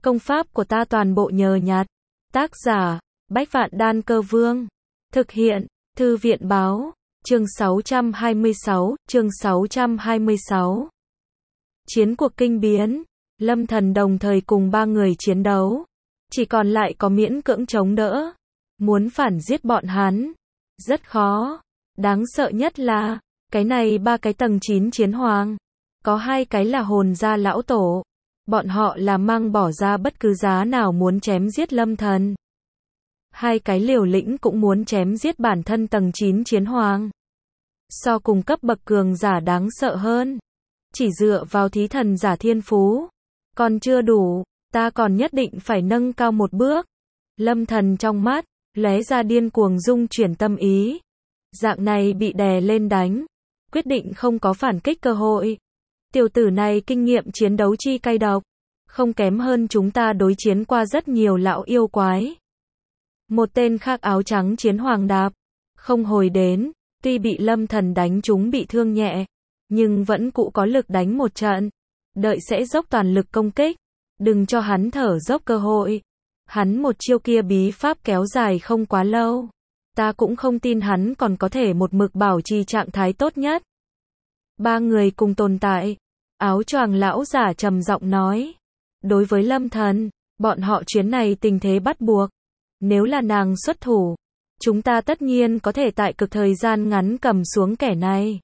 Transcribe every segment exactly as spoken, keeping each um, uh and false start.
Công pháp của ta toàn bộ nhờ nhặt. Tác giả, Bách Vạn Đan Cơ Vương. Thực hiện, Thư viện Báo. Chương sáu trăm hai mươi sáu, chương sáu trăm hai mươi sáu. Chiến cuộc kinh biến. Lâm Thần đồng thời cùng ba người chiến đấu. Chỉ còn lại có miễn cưỡng chống đỡ. Muốn phản giết bọn hắn. Rất khó. Đáng sợ nhất là, cái này ba cái tầng chín chiến hoàng. Có hai cái là hồn gia lão tổ. Bọn họ là mang bỏ ra bất cứ giá nào muốn chém giết Lâm Thần. Hai cái liều lĩnh cũng muốn chém giết bản thân tầng chín chiến hoàng. So cùng cấp bậc cường giả đáng sợ hơn. Chỉ dựa vào thí thần giả thiên phú. Còn chưa đủ, ta còn nhất định phải nâng cao một bước. Lâm Thần trong mắt, lóe ra điên cuồng dung chuyển tâm ý. Dạng này bị đè lên đánh. Quyết định không có phản kích cơ hội. Tiểu tử này kinh nghiệm chiến đấu chi cay độc. Không kém hơn chúng ta đối chiến qua rất nhiều lão yêu quái. Một tên khác áo trắng chiến hoàng đạp. Không hồi đến. Tuy bị Lâm Thần đánh chúng bị thương nhẹ. Nhưng vẫn cụ có lực đánh một trận. Đợi sẽ dốc toàn lực công kích. Đừng cho hắn thở dốc cơ hội. Hắn một chiêu kia bí pháp kéo dài không quá lâu. Ta cũng không tin hắn còn có thể một mực bảo trì trạng thái tốt nhất. Ba người cùng tồn tại. Áo choàng lão giả trầm giọng nói. Đối với Lâm Thần, bọn họ chuyến này tình thế bắt buộc. Nếu là nàng xuất thủ, chúng ta tất nhiên có thể tại cực thời gian ngắn cầm xuống kẻ này.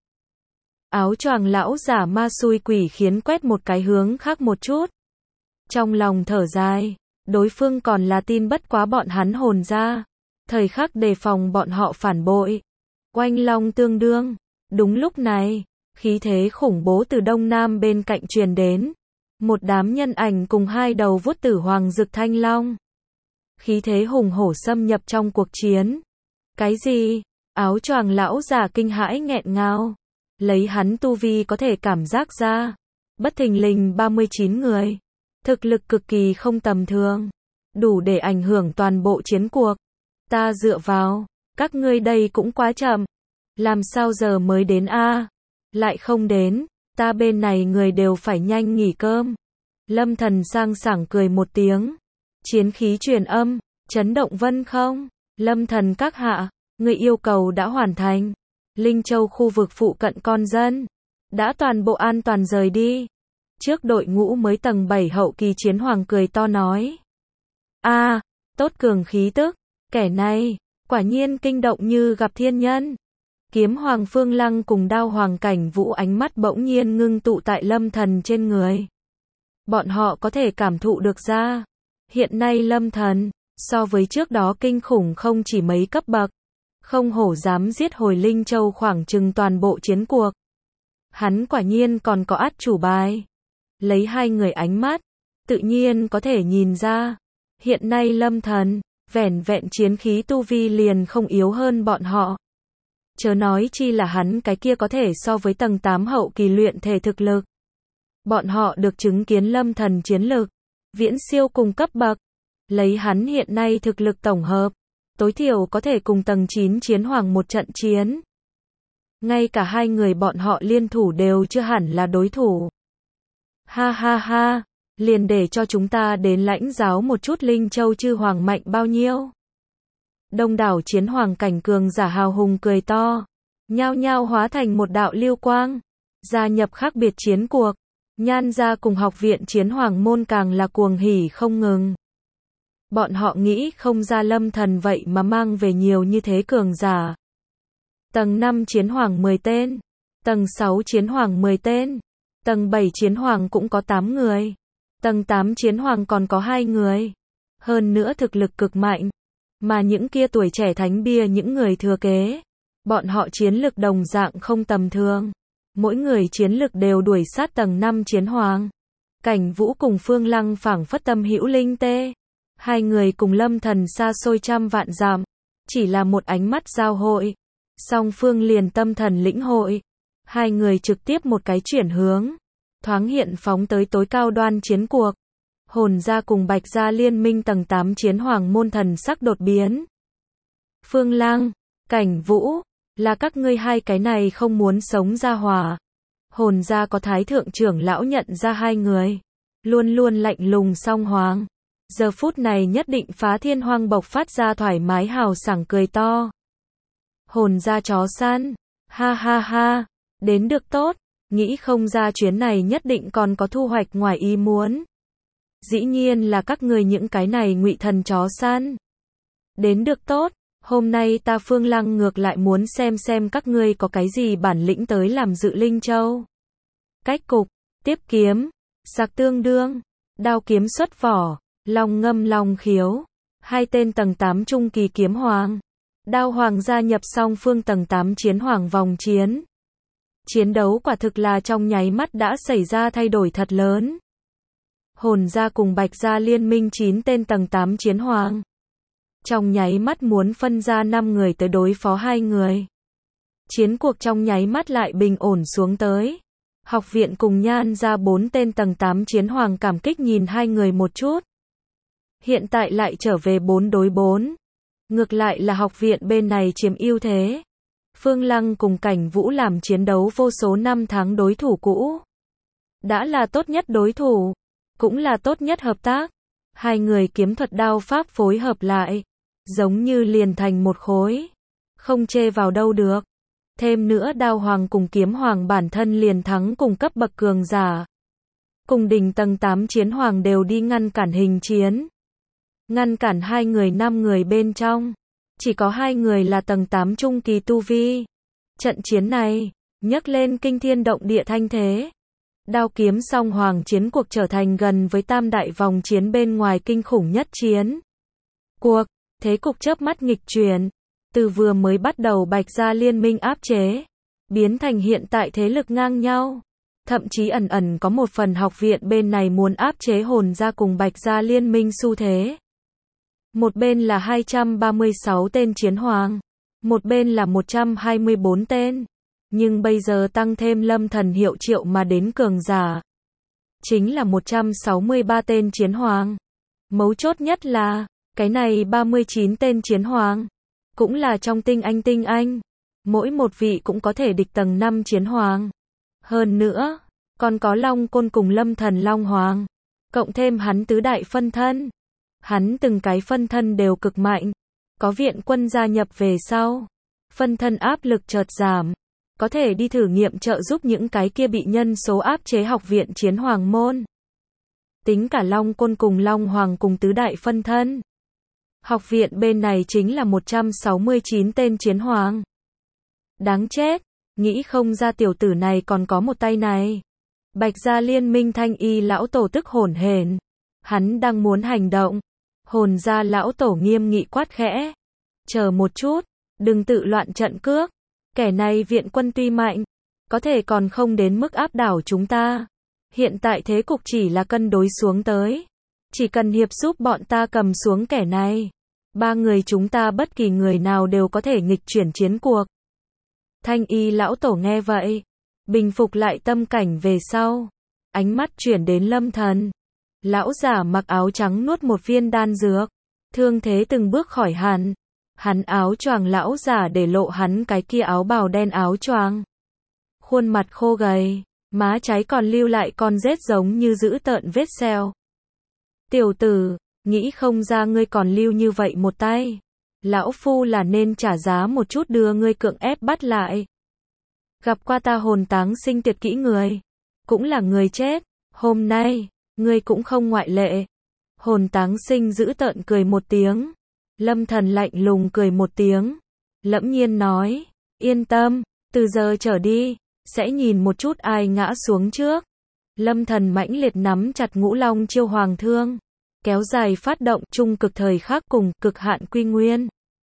Áo choàng lão giả ma xui quỷ khiến quét một cái hướng khác một chút. Trong lòng thở dài, đối phương còn là tin bất quá bọn hắn hồn ra. Thời khắc đề phòng bọn họ phản bội. Oanh long tương đương. Đúng lúc này, khí thế khủng bố từ đông nam bên cạnh truyền đến. Một đám nhân ảnh cùng hai đầu vuốt tử hoàng rực thanh long. Khí thế hùng hổ xâm nhập trong cuộc chiến. Cái gì? Áo choàng lão giả kinh hãi nghẹn ngào. Lấy hắn tu vi có thể cảm giác ra. Bất thình lình ba mươi chín người. Thực lực cực kỳ không tầm thường. Đủ để ảnh hưởng toàn bộ chiến cuộc. Ta dựa vào. Các ngươi đây cũng quá chậm. Làm sao giờ mới đến a? Lại không đến. Ta bên này người đều phải nhanh nghỉ cơm. Lâm Thần sang sảng cười một tiếng. Chiến khí truyền âm. Chấn động vân không? Lâm Thần các hạ. Người yêu cầu đã hoàn thành. Linh Châu khu vực phụ cận con dân. Đã toàn bộ an toàn rời đi. Trước đội ngũ mới tầng bảy hậu kỳ chiến hoàng cười to nói. A, tốt cường khí tức. Kẻ này, quả nhiên kinh động như gặp thiên nhân. Kiếm hoàng Phương Lăng cùng đao hoàng Cảnh Vũ ánh mắt bỗng nhiên ngưng tụ tại Lâm Thần trên người. Bọn họ có thể cảm thụ được ra. Hiện nay Lâm Thần, so với trước đó kinh khủng không chỉ mấy cấp bậc. Không hổ dám giết hồi Linh Châu khoảng chừng toàn bộ chiến cuộc. Hắn quả nhiên còn có át chủ bài. Lấy hai người ánh mắt, tự nhiên có thể nhìn ra. Hiện nay Lâm Thần, vẻn vẹn chiến khí tu vi liền không yếu hơn bọn họ. Chớ nói chi là hắn cái kia có thể so với tầng tám hậu kỳ luyện thể thực lực. Bọn họ được chứng kiến Lâm Thần chiến lực, viễn siêu cùng cấp bậc. Lấy hắn hiện nay thực lực tổng hợp, tối thiểu có thể cùng tầng chín chiến hoàng một trận chiến. Ngay cả hai người bọn họ liên thủ đều chưa hẳn là đối thủ. Ha ha ha, liền để cho chúng ta đến lãnh giáo một chút Linh Châu chư hoàng mạnh bao nhiêu. Đông đảo chiến hoàng cảnh cường giả hào hùng cười to, nhao nhao hóa thành một đạo lưu quang, gia nhập khác biệt chiến cuộc. Nhan gia cùng học viện chiến hoàng môn càng là cuồng hỉ không ngừng. Bọn họ nghĩ không ra Lâm Thần vậy mà mang về nhiều như thế cường giả. Tầng năm chiến hoàng mười tên, tầng sáu chiến hoàng mười tên, tầng bảy chiến hoàng cũng có tám người, tầng tám chiến hoàng còn có hai người. Hơn nữa thực lực cực mạnh, mà những kia tuổi trẻ thánh bia những người thừa kế, bọn họ chiến lực đồng dạng không tầm thường. Mỗi người chiến lực đều đuổi sát tầng năm chiến hoàng. Cảnh Vũ cùng Phương Lăng phảng phất tâm hữu linh tê. Hai người cùng Lâm Thần xa xôi trăm vạn dặm, chỉ là một ánh mắt giao hội, song phương liền tâm thần lĩnh hội. Hai người trực tiếp một cái chuyển hướng, thoáng hiện phóng tới tối cao đoan chiến cuộc. Hồn gia cùng Bạch gia liên minh tầng tám chiến hoàng môn thần sắc đột biến. Phương Lăng, Cảnh Vũ, là các ngươi hai cái này không muốn sống ra hòa. Hồn gia có thái thượng trưởng lão nhận ra hai người. luôn luôn lạnh lùng song hoàng. Giờ phút này nhất định Phá Thiên Hoang bộc phát ra thoải mái hào sảng cười to. Hồn ra chó săn, ha ha ha, đến được tốt, nghĩ không ra chuyến này nhất định còn có thu hoạch ngoài ý muốn. Dĩ nhiên là các người những cái này ngụy thần chó săn. Đến được tốt, hôm nay ta Phương Lăng ngược lại muốn xem xem các ngươi có cái gì bản lĩnh tới làm dự Linh Châu. Cách cục, tiếp kiếm, sạc tương đương, đao kiếm xuất vỏ, long ngâm long khiếu, hai tên tầng tám trung kỳ kiếm hoàng. Đao hoàng gia nhập song phương tầng tám chiến hoàng vòng chiến. Chiến đấu quả thực là trong nháy mắt đã xảy ra thay đổi thật lớn. Hồn gia cùng Bạch gia liên minh chín tên tầng tám chiến hoàng. Trong nháy mắt muốn phân ra năm người tới đối phó hai người. Chiến cuộc trong nháy mắt lại bình ổn xuống tới. Học viện cùng Nhan ra bốn tên tầng tám chiến hoàng cảm kích nhìn hai người một chút. Hiện tại lại trở về bốn đối bốn. Ngược lại là học viện bên này chiếm ưu thế. Phương Lăng cùng Cảnh Vũ làm chiến đấu vô số năm tháng đối thủ cũ. Đã là tốt nhất đối thủ, cũng là tốt nhất hợp tác. Hai người kiếm thuật đao pháp phối hợp lại, giống như liền thành một khối. Không chê vào đâu được. Thêm nữa đao hoàng cùng kiếm hoàng bản thân liền thắng cùng cấp bậc cường giả. Cùng đỉnh tầng tám chiến hoàng đều đi ngăn cản hình chiến. Ngăn cản hai người năm người bên trong. Chỉ có hai người là tầng tám trung kỳ tu vi. Trận chiến này, nhấc lên kinh thiên động địa thanh thế. Đao kiếm song hoàng chiến cuộc trở thành gần với tam đại vòng chiến bên ngoài kinh khủng nhất chiến. Cuộc, thế cục chớp mắt nghịch chuyển. Từ vừa mới bắt đầu Bạch gia liên minh áp chế, biến thành hiện tại thế lực ngang nhau. Thậm chí ẩn ẩn có một phần học viện bên này muốn áp chế hồn gia cùng Bạch gia liên minh xu thế. Một bên là hai trăm ba mươi sáu tên chiến hoàng, một bên là một trăm hai mươi bốn tên. Nhưng bây giờ tăng thêm lâm thần hiệu triệu mà đến cường giả. Chính là một trăm sáu mươi ba tên chiến hoàng. Mấu chốt nhất là, cái này ba mươi chín tên chiến hoàng. Cũng là trong tinh anh tinh anh. Mỗi một vị cũng có thể địch tầng năm chiến hoàng. Hơn nữa, còn có Long Côn cùng lâm thần Long Hoàng. Cộng thêm hắn tứ đại phân thân. Hắn từng cái phân thân đều cực mạnh. Có viện quân gia nhập về sau. Phân thân áp lực chợt giảm. Có thể đi thử nghiệm trợ giúp những cái kia bị nhân số áp chế học viện chiến hoàng môn. Tính cả Long Côn cùng Long Hoàng cùng tứ đại phân thân. Học viện bên này chính là một trăm sáu mươi chín tên chiến hoàng. Đáng chết, nghĩ không ra tiểu tử này còn có một tay này. Bạch gia liên minh Thanh Y lão tổ tức hổn hển. Hắn đang muốn hành động. Hồn gia lão tổ nghiêm nghị quát khẽ. Chờ một chút, đừng tự loạn trận cước. Kẻ này viện quân tuy mạnh, có thể còn không đến mức áp đảo chúng ta. Hiện tại thế cục chỉ là cân đối xuống tới. Chỉ cần hiệp giúp bọn ta cầm xuống kẻ này. Ba người chúng ta bất kỳ người nào đều có thể nghịch chuyển chiến cuộc. Thanh Y lão tổ nghe vậy. Bình phục lại tâm cảnh về sau. Ánh mắt chuyển đến lâm thần. Lão giả mặc áo trắng nuốt một viên đan dược. Thương thế từng bước khỏi hẳn. Hắn áo choàng lão giả để lộ hắn cái kia áo bào đen áo choàng. Khuôn mặt khô gầy, má trái còn lưu lại con rết giống như dữ tợn vết sẹo. Tiểu tử, nghĩ không ra ngươi còn lưu như vậy một tay. Lão phu là nên trả giá một chút đưa ngươi cưỡng ép bắt lại. Gặp qua ta hồn táng sinh tuyệt kỹ người. Cũng là người chết. Hôm nay, ngươi cũng không ngoại lệ. Hồn táng sinh dữ tợn cười một tiếng. Lâm thần lạnh lùng cười một tiếng. Lẫm nhiên nói. Yên tâm, từ giờ trở đi, sẽ nhìn một chút ai ngã xuống trước. Lâm thần mãnh liệt nắm chặt ngũ long chiêu hoàng thương. Kéo dài phát động trung cực thời khắc cùng cực hạn quy nguyên.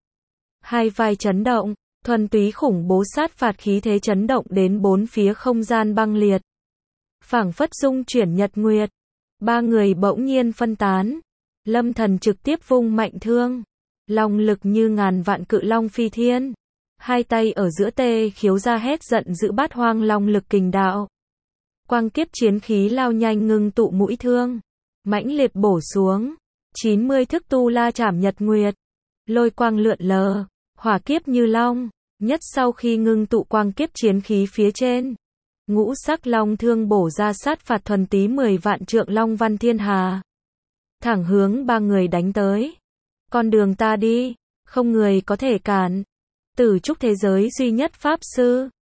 Hai vai chấn động, thuần túy khủng bố sát phạt khí thế chấn động đến bốn phía không gian băng liệt. Phảng phất dung chuyển nhật nguyệt. Ba người bỗng nhiên phân tán. Lâm thần trực tiếp vung mạnh thương. Long lực như ngàn vạn cự long phi thiên. Hai tay ở giữa tê khiếu ra hét giận dữ bát hoang long lực kình đạo. Quang kiếp chiến khí lao nhanh ngưng tụ mũi thương. Mãnh liệt bổ xuống. chín mươi thức tu la chảm nhật nguyệt. Lôi quang lượn lờ. Hỏa kiếp như long. Nhất sau khi ngưng tụ quang kiếp chiến khí phía trên. Ngũ sắc long thương bổ ra sát phạt thuần tí mười vạn trượng long văn thiên hà. Thẳng hướng ba người đánh tới. Con đường ta đi, không người có thể cản. Tử trúc thế giới duy nhất pháp sư.